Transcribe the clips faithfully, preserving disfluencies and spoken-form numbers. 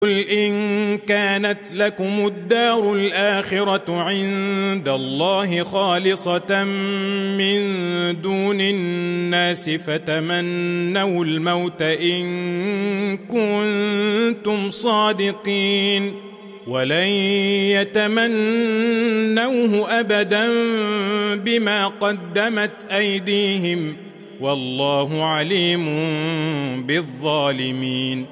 قل إن كانت لكم الدار الآخرة عند الله خالصة من دون الناس فتمنوا الموت إن كنتم صادقين ولن يتمنوه أبدا بما قدمت أيديهم والله عليم بالظالمين.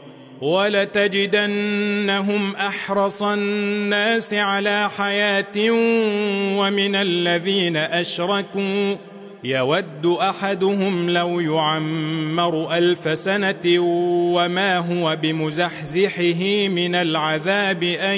ولتجدنهم أحرص الناس على حياة ومن الذين أشركوا يود أحدهم لو يعمر ألف سنة وما هو بمزحزحه من العذاب أن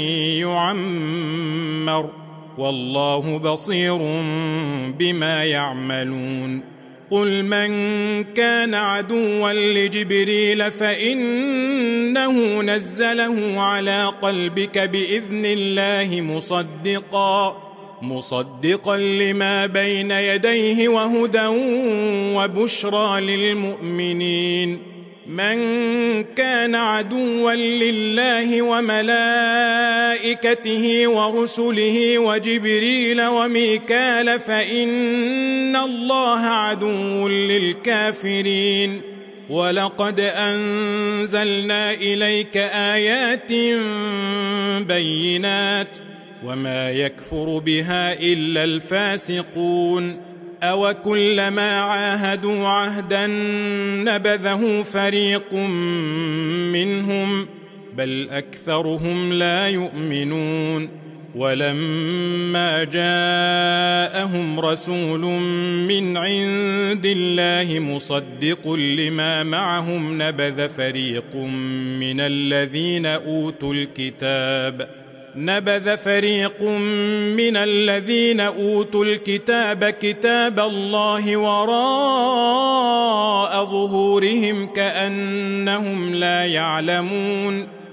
يعمر والله بصير بما يعملون. قل من كان عدوا لجبريل فإنه نزله على قلبك بإذن الله مصدقا مصدقا لما بين يديه وهدى وبشرى للمؤمنين. من كان عدوا لله وملائكته ورسله وجبريل وميكال فإن الله عدو للكافرين. ولقد أنزلنا إليك آيات بينات وما يكفر بها إلا الفاسقون. أوكلما عاهدوا عهدا نبذه فريق منهم بل أكثرهم لا يؤمنون. ولما جاءهم رسول من عند الله مصدق لما معهم نبذ فريق من الذين أوتوا الكتاب نبذ فريق من الذين أوتوا الكتاب كتاب الله وراء ظهورهم كأنهم لا يعلمون.